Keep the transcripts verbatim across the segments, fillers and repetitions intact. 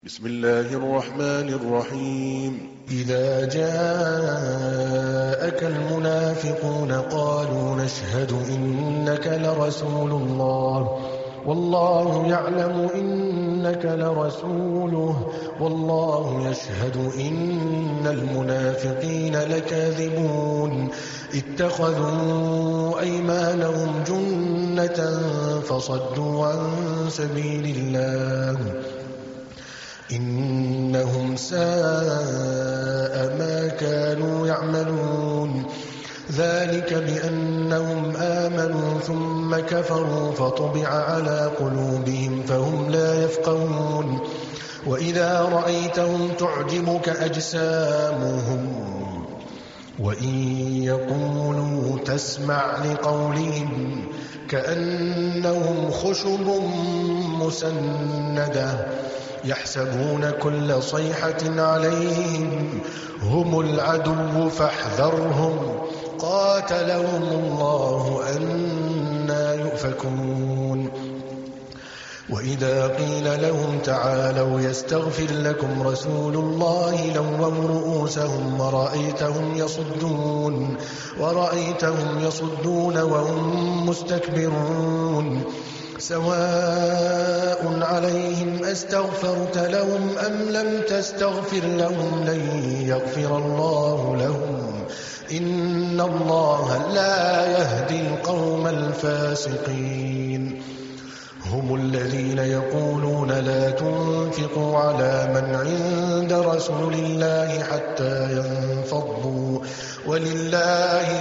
بسم الله الرحمن الرحيم إذا جاءك المنافقون قالوا نشهد إنك لرسول الله والله يعلم إنك لرسوله والله يشهد إن المنافقين لكاذبون اتخذوا أيمانهم جنة فصدوا عن سبيل الله إنهم ساء ما كانوا يعملون ذلك بأنهم آمنوا ثم كفروا فطبع على قلوبهم فهم لا يفقهون وإذا رأيتهم تعجبك أجسامهم وإن يقولوا تسمع لقولهم كأنهم خشب مسندة يحسبون كل صيحة عليهم هم العدو فاحذرهم قاتلهم الله أنى يؤفكون وإذا قيل لهم تعالوا يستغفر لكم رسول الله لووا رؤوسهم ورأيتهم يصدون ورأيتهم يصدون وهم مستكبرون سواء عليهم أستغفرت لهم أم لم تستغفر لهم لن يغفر الله لهم إن الله لا يهدي القوم الفاسقين هم الذين يقولون لا تنفقوا على من عند رسول الله حتى ينفضوا ولله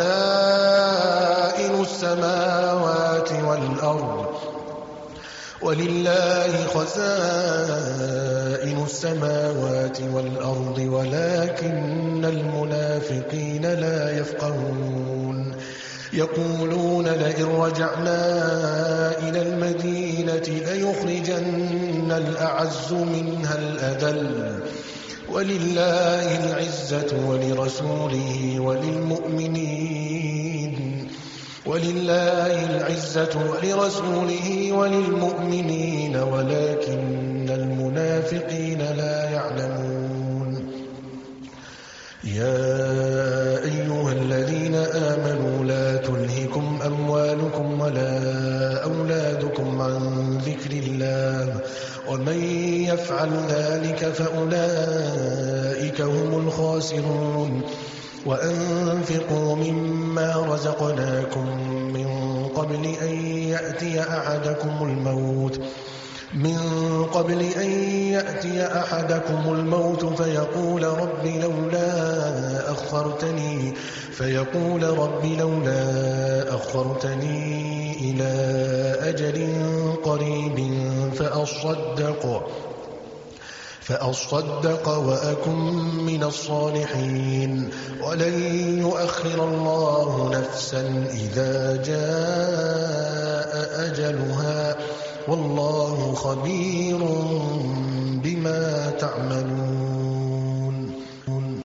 خزائن السماوات والأرض ولله خزائن السماوات والأرض ولكن المنافقين لا يفقهون يقولون لئن رجعنا إلى المدينة ليخرجن الأعز منها الأذل ولله العزة ولرسوله وللمؤمنين ولله العزة ولرسوله وللمؤمنين ولكن المنافقين لا يعلمون يا أيها الذين آمنوا لا تلهكم أموالكم ولا أولادكم عن ذكر الله ومن يفعل ذلك فأولئك هم الخاسرون وأنفقوا مما رزقناكم من قبل أن يأتي أحدكم الموت من قبل أن يأتي أحدكم الموت فيقول رب لولا أخرتني فيقول رب لولا أخرتني إلى أجل قريب فأصدق فأصدق وأكن من الصالحين ولن يؤخر الله نفسا إذا جاء أجلها والله خبير بما تعملون